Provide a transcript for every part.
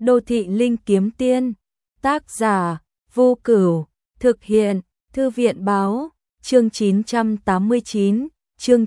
Đô thị linh kiếm tiên, tác giả Vô Cửu, thực hiện Thư viện báo, chương 989, chương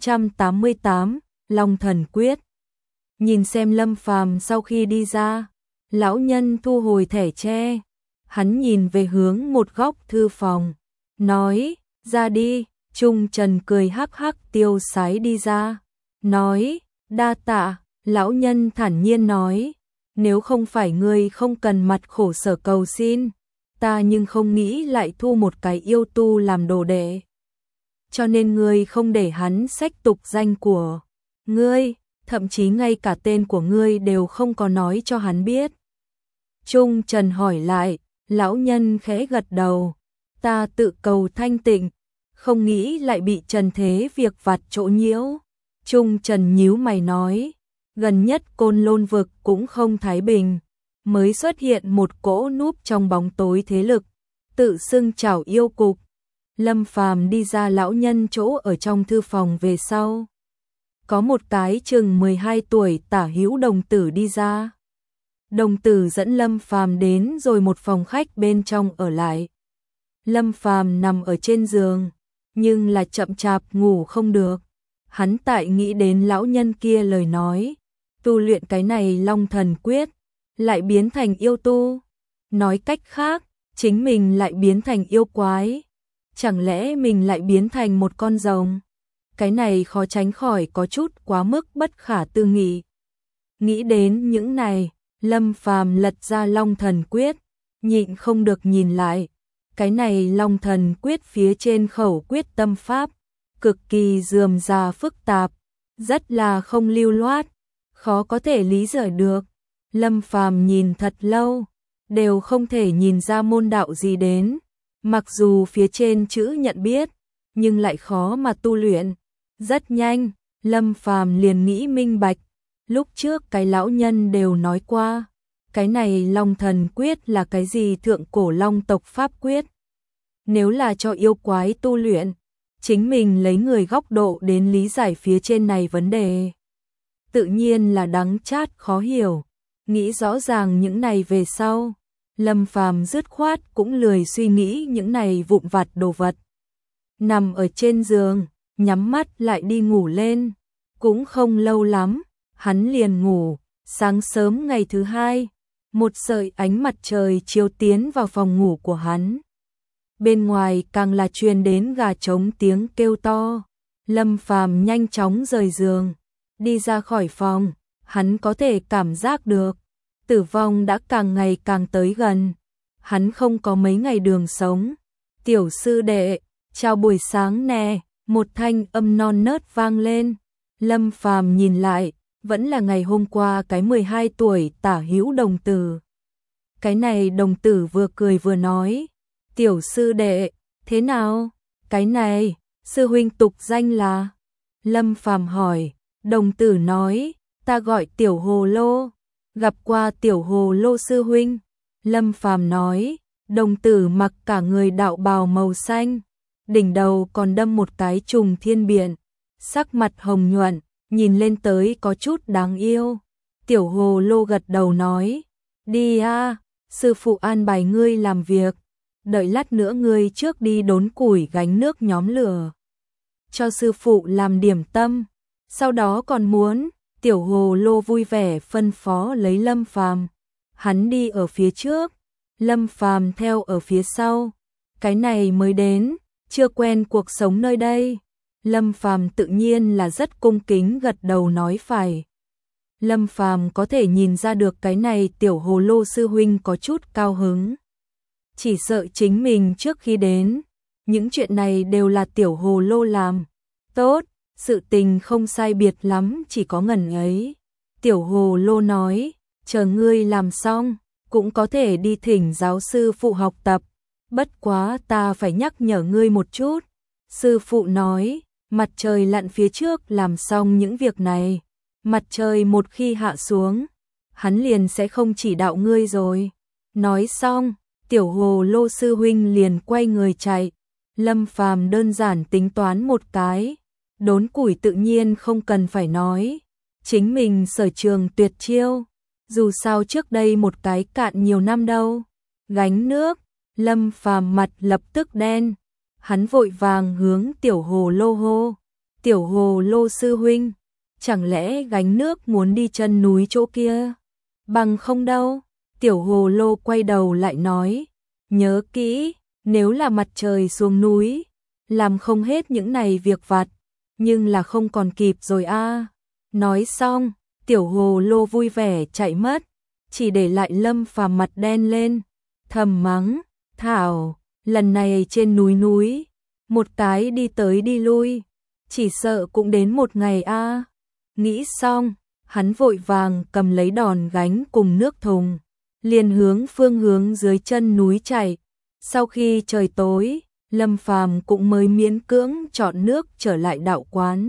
988, Long Thần Quyết. Nhìn xem Lâm Phàm sau khi đi ra, lão nhân thu hồi thẻ tre, hắn nhìn về hướng một góc thư phòng, nói, ra đi. Trung Trần cười hắc hắc tiêu sái đi ra, nói, đa tạ. Lão nhân thản nhiên nói, nếu không phải ngươi không cần mặt khổ sở cầu xin, ta nhưng không nghĩ lại thu một cái yêu tu làm đồ đệ. Cho nên ngươi không để hắn xách tục danh của ngươi, thậm chí ngay cả tên của ngươi đều không có nói cho hắn biết. Trung Trần hỏi lại, lão nhân khẽ gật đầu, ta tự cầu thanh tịnh, không nghĩ lại bị trần thế việc vặt chỗ nhiễu. Trung Trần nhíu mày nói, gần nhất Côn Lôn vực cũng không thái bình, mới xuất hiện một cỗ núp trong bóng tối thế lực, tự xưng chảo yêu cục. Lâm Phàm đi ra lão nhân chỗ ở trong thư phòng về sau. Có một cái chừng 12 tuổi tả hữu đồng tử đi ra. Đồng tử dẫn Lâm Phàm đến rồi một phòng khách bên trong ở lại. Lâm Phàm nằm ở trên giường, nhưng là chậm chạp ngủ không được. Hắn tại nghĩ đến lão nhân kia lời nói, tu luyện cái này Long Thần Quyết, lại biến thành yêu tu. Nói cách khác, chính mình lại biến thành yêu quái. Chẳng lẽ mình lại biến thành một con rồng? Cái này khó tránh khỏi có chút quá mức bất khả tư nghị. Nghĩ đến những này, Lâm Phàm lật ra Long Thần Quyết, nhịn không được nhìn lại. Cái này Long Thần Quyết phía trên khẩu quyết tâm pháp, cực kỳ rườm rà phức tạp, rất là không lưu loát, khó có thể lý giải được. Lâm Phàm nhìn thật lâu, đều không thể nhìn ra môn đạo gì đến. Mặc dù phía trên chữ nhận biết, nhưng lại khó mà tu luyện. Rất nhanh, Lâm Phàm liền nghĩ minh bạch, lúc trước cái lão nhân đều nói qua, cái này Long Thần Quyết là cái gì thượng cổ long tộc pháp quyết. Nếu là cho yêu quái tu luyện, chính mình lấy người góc độ đến lý giải phía trên này vấn đề, tự nhiên là đắng chát khó hiểu. Nghĩ rõ ràng những này về sau, Lâm Phàm dứt khoát cũng lười suy nghĩ những này vụn vặt đồ vật. Nằm ở trên giường, nhắm mắt lại đi ngủ lên. Cũng không lâu lắm, hắn liền ngủ. Sáng sớm ngày thứ hai, một sợi ánh mặt trời chiếu tiến vào phòng ngủ của hắn. Bên ngoài càng là truyền đến gà trống tiếng kêu to. Lâm Phàm nhanh chóng rời giường, đi ra khỏi phòng. Hắn có thể cảm giác được tử vong đã càng ngày càng tới gần. Hắn không có mấy ngày đường sống. Tiểu sư đệ, chào buổi sáng nè. Một thanh âm non nớt vang lên. Lâm Phàm nhìn lại, vẫn là ngày hôm qua cái 12 tuổi tả hữu đồng tử. Cái này đồng tử vừa cười vừa nói, tiểu sư đệ, thế nào? Cái này, sư huynh tục danh là? Lâm Phàm hỏi. Đồng tử nói, ta gọi tiểu hồ lô. Gặp qua tiểu hồ lô sư huynh. Lâm Phàm nói. Đồng tử mặc cả người đạo bào màu xanh, đỉnh đầu còn đâm một cái trùng thiên biện, sắc mặt hồng nhuận, nhìn lên tới có chút đáng yêu. Tiểu hồ lô gật đầu nói, đi a, sư phụ an bài ngươi làm việc, đợi lát nữa ngươi trước đi đốn củi gánh nước nhóm lửa, cho sư phụ làm điểm tâm, sau đó còn muốn. Tiểu hồ lô vui vẻ phân phó lấy Lâm Phàm. Hắn đi ở phía trước, Lâm Phàm theo ở phía sau. Cái này mới đến, chưa quen cuộc sống nơi đây. Lâm Phàm tự nhiên là rất cung kính gật đầu nói phải. Lâm Phàm có thể nhìn ra được cái này tiểu hồ lô sư huynh có chút cao hứng. Chỉ sợ chính mình trước khi đến, những chuyện này đều là tiểu hồ lô làm. Tốt, sự tình không sai biệt lắm, chỉ có ngần ấy. Tiểu hồ lô nói, chờ ngươi làm xong, cũng có thể đi thỉnh giáo sư phụ học tập. Bất quá ta phải nhắc nhở ngươi một chút. Sư phụ nói, mặt trời lặn phía trước làm xong những việc này. Mặt trời một khi hạ xuống, hắn liền sẽ không chỉ đạo ngươi rồi. Nói xong, tiểu hồ lô sư huynh liền quay người chạy. Lâm Phàm đơn giản tính toán một cái. Đốn củi tự nhiên không cần phải nói. Chính mình sở trường tuyệt chiêu. Dù sao trước đây một cái cạn nhiều năm đâu. Gánh nước, Lâm Phàm mặt lập tức đen. Hắn vội vàng hướng Tiểu Hồ Lô hô. Tiểu Hồ Lô sư huynh, chẳng lẽ gánh nước muốn đi chân núi chỗ kia? Bằng không đâu. Tiểu Hồ Lô quay đầu lại nói, nhớ kỹ, nếu là mặt trời xuống núi, làm không hết những này việc vặt, nhưng là không còn kịp rồi a. Nói xong, Tiểu Hồ Lô vui vẻ chạy mất, chỉ để lại Lâm Phàm mặt đen lên, thầm mắng, thảo, lần này trên núi, một cái đi tới đi lui, chỉ sợ cũng đến một ngày a. Nghĩ xong, hắn vội vàng cầm lấy đòn gánh cùng nước thùng, liền hướng phương hướng dưới chân núi chạy. Sau khi trời tối, Lâm Phàm cũng mới miễn cưỡng chọn nước trở lại đạo quán.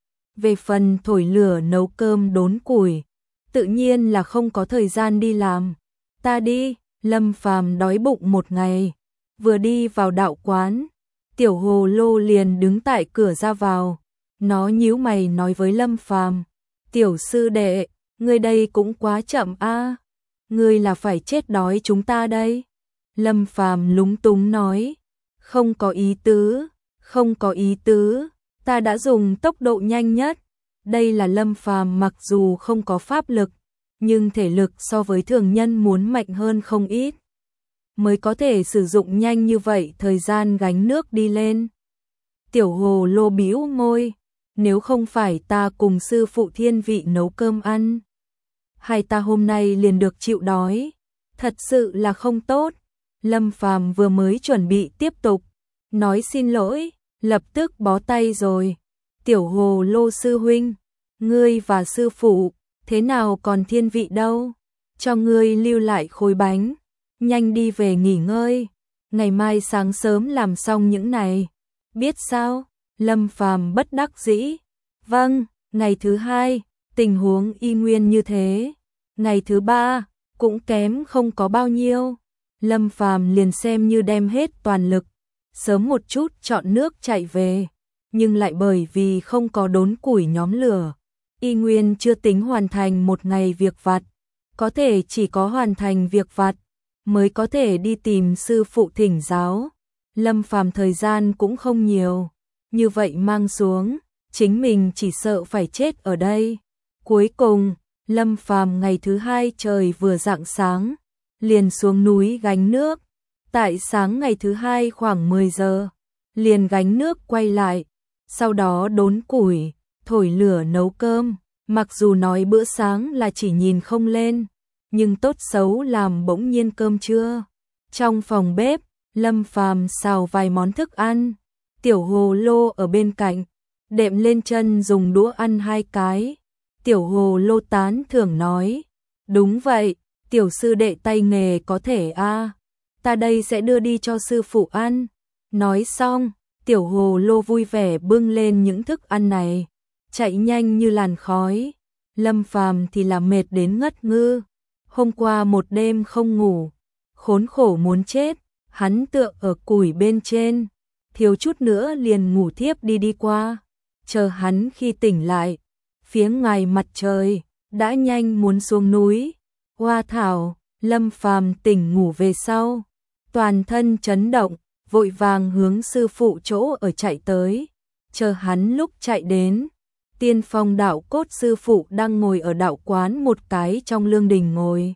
Về phần thổi lửa nấu cơm đốn củi, tự nhiên là không có thời gian đi làm. Ta đi, Lâm Phàm đói bụng một ngày, vừa đi vào đạo quán, Tiểu Hồ Lô liền đứng tại cửa ra vào. Nó nhíu mày nói với Lâm Phàm, tiểu sư đệ, ngươi đây cũng quá chậm a, ngươi là phải chết đói chúng ta đây. Lâm Phàm lúng túng nói, không có ý tứ, không có ý tứ, ta đã dùng tốc độ nhanh nhất. Đây là Lâm Phàm mặc dù không có pháp lực, nhưng thể lực so với thường nhân muốn mạnh hơn không ít, mới có thể sử dụng nhanh như vậy thời gian gánh nước đi lên. Tiểu Hồ Lô bĩu môi, nếu không phải ta cùng sư phụ Thiên Vị nấu cơm ăn, hay ta hôm nay liền được chịu đói, thật sự là không tốt. Lâm Phàm vừa mới chuẩn bị tiếp tục nói xin lỗi, lập tức bó tay rồi. Tiểu Hồ Lô sư huynh, ngươi và sư phụ, thế nào còn Thiên Vị đâu? Cho ngươi lưu lại khối bánh, nhanh đi về nghỉ ngơi, ngày mai sáng sớm làm xong những này. Biết sao? Lâm Phàm bất đắc dĩ. Vâng, ngày thứ hai, tình huống y nguyên như thế. Ngày thứ ba, cũng kém không có bao nhiêu. Lâm Phàm liền xem như đem hết toàn lực, sớm một chút chọn nước chạy về, nhưng lại bởi vì không có đốn củi nhóm lửa, y nguyên chưa tính hoàn thành một ngày việc vặt, có thể chỉ có hoàn thành việc vặt mới có thể đi tìm sư phụ thỉnh giáo. Lâm Phàm thời gian cũng không nhiều, như vậy mang xuống, chính mình chỉ sợ phải chết ở đây. Cuối cùng, Lâm Phàm ngày thứ hai trời vừa rạng sáng, liền xuống núi gánh nước. Tại sáng ngày thứ hai khoảng 10 giờ, liền gánh nước quay lại, sau đó đốn củi, thổi lửa nấu cơm. Mặc dù nói bữa sáng là chỉ nhìn không lên, nhưng tốt xấu làm bỗng nhiên cơm trưa. Trong phòng bếp, Lâm Phàm xào vài món thức ăn, Tiểu Hồ Lô ở bên cạnh, đệm lên chân dùng đũa ăn 2 cái. Tiểu Hồ Lô tán thưởng nói, đúng vậy, tiểu sư đệ tay nghề có thể a, ta đây sẽ đưa đi cho sư phụ ăn. Nói xong, Tiểu Hồ Lô vui vẻ bưng lên những thức ăn này, chạy nhanh như làn khói. Lâm Phàm thì là mệt đến ngất ngư, hôm qua một đêm không ngủ, khốn khổ muốn chết, hắn tựa ở củi bên trên, thiếu chút nữa liền ngủ thiếp đi qua. Chờ hắn khi tỉnh lại, phía ngoài mặt trời đã nhanh muốn xuống núi. Hoa thảo, Lâm Phàm tỉnh ngủ về sau, toàn thân chấn động, vội vàng hướng sư phụ chỗ ở chạy tới. Chờ hắn lúc chạy đến, Tiên Phong đạo cốt sư phụ đang ngồi ở đạo quán một cái trong lương đình ngồi.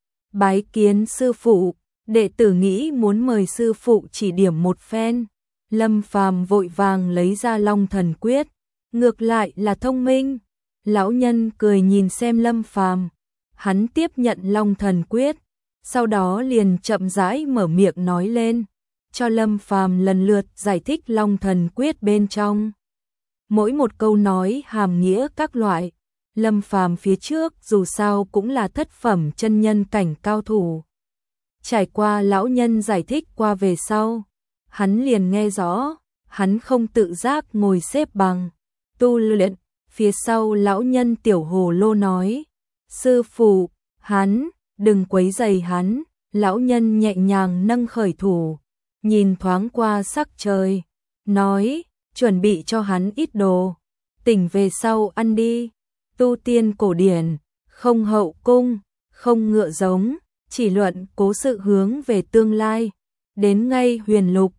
Bái kiến sư phụ, đệ tử nghĩ muốn mời sư phụ chỉ điểm một phen. Lâm Phàm vội vàng lấy ra Long Thần Quyết, ngược lại là thông minh. Lão nhân cười nhìn xem Lâm Phàm, hắn tiếp nhận Long Thần Quyết, sau đó liền chậm rãi mở miệng nói lên, cho Lâm Phàm lần lượt giải thích Long Thần Quyết bên trong. Mỗi một câu nói hàm nghĩa các loại, Lâm Phàm phía trước dù sao cũng là thất phẩm chân nhân cảnh cao thủ. Trải qua lão nhân giải thích qua về sau, hắn liền nghe rõ, hắn không tự giác ngồi xếp bằng, tu luyện. Phía sau lão nhân Tiểu Hồ Lô nói, sư phụ, hắn, đừng quấy rầy hắn. Lão nhân nhẹ nhàng nâng khởi thủ, nhìn thoáng qua sắc trời, nói, chuẩn bị cho hắn ít đồ, tỉnh về sau ăn đi. Tu tiên cổ điển, không hậu cung, không ngựa giống, chỉ luận cố sự hướng về tương lai. Đến ngay Huyền Lục,